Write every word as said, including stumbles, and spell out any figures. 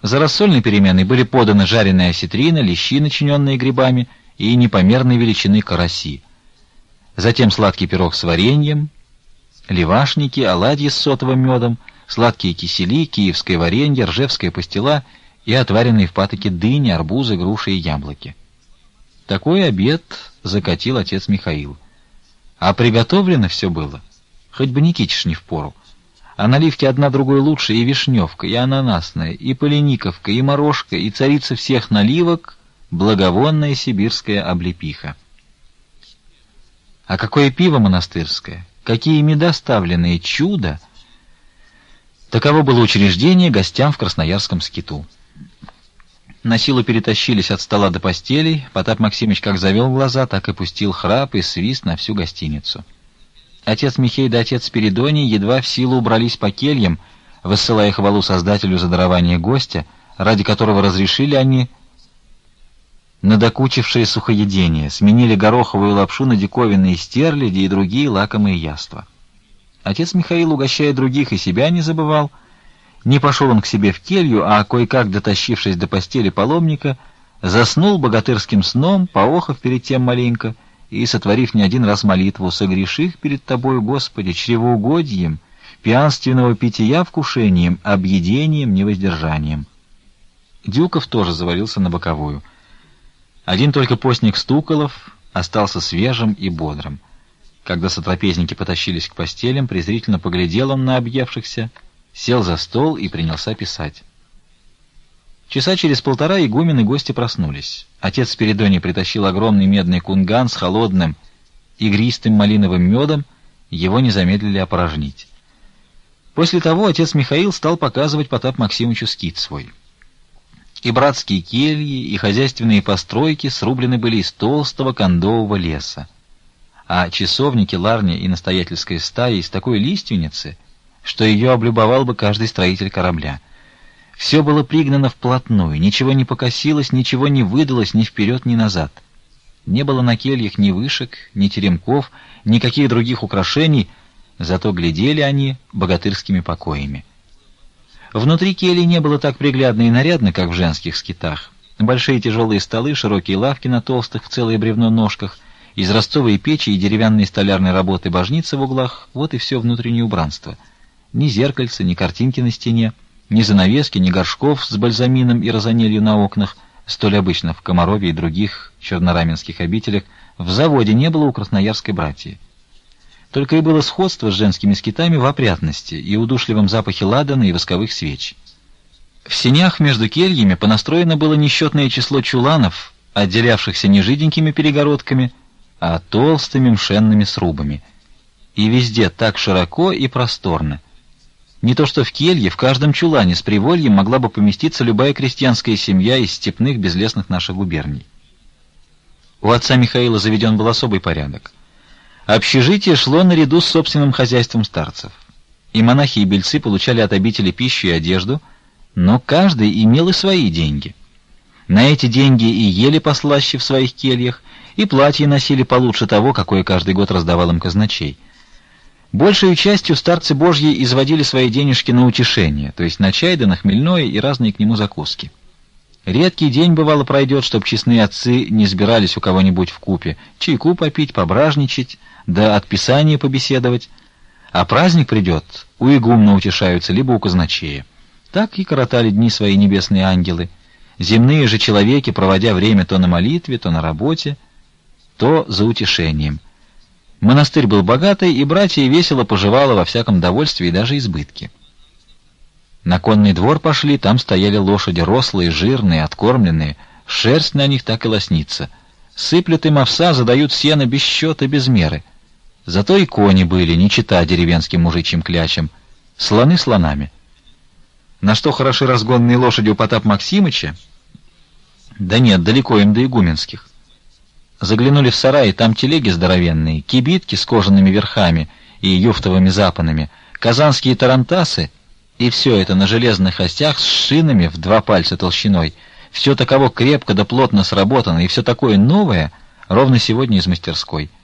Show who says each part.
Speaker 1: За рассольной переменой были поданы жареная осетрина, лещи, начиненные грибами, и непомерной величины караси. Затем сладкий пирог с вареньем, левашники, оладьи с сотовым медом, сладкие кисели, киевское варенье, ржевская пастила и отваренные в патоке дыни, арбузы, груши и яблоки. Такой обед закатил отец Михаил. А приготовлено все было, хоть бы Никитиш не впору. А наливки одна другой лучше, и вишневка, и ананасная, и полениковка, и морожка, и царица всех наливок, благовонная сибирская облепиха. А какое пиво монастырское, какие меда ставленные, чудо! Таково было учреждение гостям в Красноярском скиту. На силу перетащились от стола до постелей. Потап Максимыч как завел глаза, так и пустил храп и свист на всю гостиницу. Отец Михей да отец Спиридоний едва в силу убрались по кельям, высылая хвалу Создателю за дарование гостя, ради которого разрешили они надокучившие сухоедение, сменили гороховую лапшу на диковинные стерляди и другие лакомые яства. Отец Михаил, угощая других, и себя не забывал. Не пошел он к себе в келью, а, кое-как дотащившись до постели паломника, заснул богатырским сном, поохав перед тем маленько, и, сотворив не один раз молитву: «Согреших перед Тобою, Господи, чревоугодием, пьянственного питья вкушением, объедением, невоздержанием». Дюков тоже завалился на боковую. Один только постник Стуколов остался свежим и бодрым. Когда сотрапезники потащились к постелям, презрительно поглядел он на объевшихся, сел за стол и принялся писать. Часа через полтора игумен и гости проснулись. Отец Спиридоний притащил огромный медный кунган с холодным, игристым малиновым медом, его не замедлили опорожнить. После того отец Михаил стал показывать Потапу Максимычу скит свой. И братские кельи, и хозяйственные постройки срублены были из толстого кондового леса, а часовники, ларня и настоятельская стая из такой лиственницы, что ее облюбовал бы каждый строитель корабля. Все было пригнано вплотную, ничего не покосилось, ничего не выдалось ни вперед, ни назад. Не было на кельях ни вышек, ни теремков, никаких других украшений, зато глядели они богатырскими покоями. Внутри кельи не было так приглядно и нарядно, как в женских скитах. Большие тяжелые столы, широкие лавки на толстых в целое бревно ножках, изразцовые печи и деревянные столярной работы божницы в углах — вот и все внутреннее убранство. Ни зеркальца, ни картинки на стене, ни занавески, ни горшков с бальзамином и розанелью на окнах, столь обычно в Комарове и других чернораменских обителях, в заводе не было у красноярской братьи. Только и было сходство с женскими скитами в опрятности и удушливом запахе ладана и восковых свеч. В сенях между кельями понастроено было несчетное число чуланов, отделявшихся не жиденькими перегородками, а толстыми мшенными срубами. И везде так широко и просторно. Не то что в келье, в каждом чулане с привольем могла бы поместиться любая крестьянская семья из степных безлесных наших губерний. У отца Михаила заведен был особый порядок. Общежитие шло наряду с собственным хозяйством старцев. И монахи и бельцы получали от обители пищу и одежду, но каждый имел и свои деньги. На эти деньги и ели послаще в своих кельях, и платья носили получше того, какое каждый год раздавал им казначей. Большей частью старцы Божьи изводили свои денежки на утешение, то есть на чай да на хмельное и разные к нему закуски. Редкий день, бывало, пройдет, чтоб честные отцы не сбирались у кого-нибудь вкупе, чайку попить, пображничать, да от писания побеседовать. А праздник придет, у игумна утешаются, либо у казначея. Так и коротали дни свои небесные ангелы. Земные же человеки, проводя время то на молитве, то на работе, то за утешением. Монастырь был богатый, и братья весело поживало во всяком довольстве и даже избытке. На конный двор пошли, там стояли лошади рослые, жирные, откормленные, шерсть на них так и лоснится. Сыплют им овса, задают сено без счета, без меры. Зато и кони были, не чита деревенским мужичьим клячам, слоны слонами. На что хороши разгонные лошади у Потапа Максимыча? Да нет, далеко им до игуменских. Заглянули в сарай, там телеги здоровенные, кибитки с кожаными верхами и юфтовыми запонами, казанские тарантасы, и все это на железных остях с шинами в два пальца толщиной. Все таково крепко да плотно сработано, и все такое новое, ровно сегодня из мастерской.